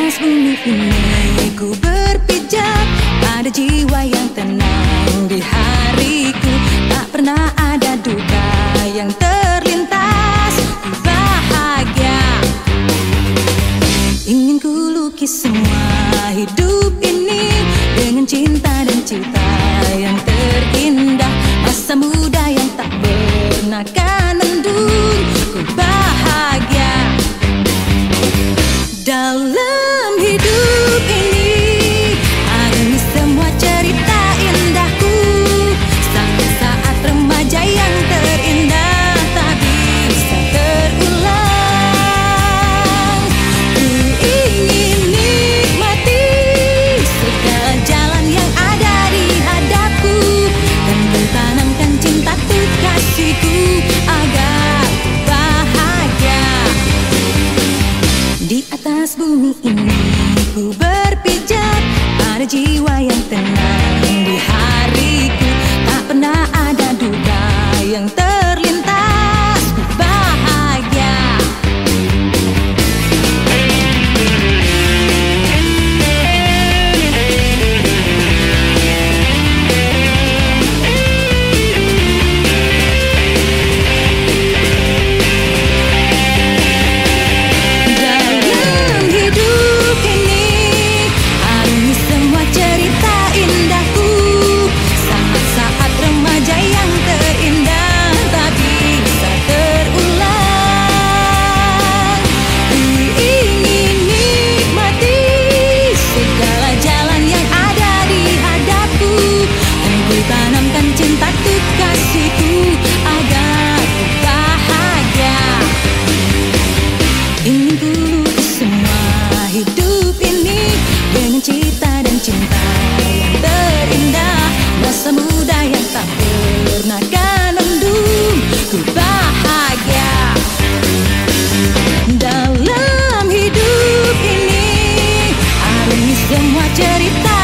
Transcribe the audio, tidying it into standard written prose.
atas bumi ini ku berpijak, ada jiwa yang tenang di hariku. Tak pernah ada duka yang terlintas, ku bahagia. Ingin ku lukis semua hidup ini dengan cinta dan cita yang terindah. Masa muda yang tak pernah kan mendung, ku bahagia. Dalam hidup ini harungi semua cerita indahku. Saat-saat remaja yang terindah tak bisa terulang. Ku ingin nikmati segala jalan yang ada di hadapku, dan bertanamkan cinta tuh kasihku agar ku bahagia. Di atas bumi ini ku berpijak, ada jiwa yang tenang di hariku. Tak pernah ada duka yang terlintas, ku bahagia. Ingin ku lukis semua hidup ini dengan cita dan cinta yang terindah. Masa muda yang tak pernah kan mendung, ku bahagia. Dalam hidup ini harungi semua cerita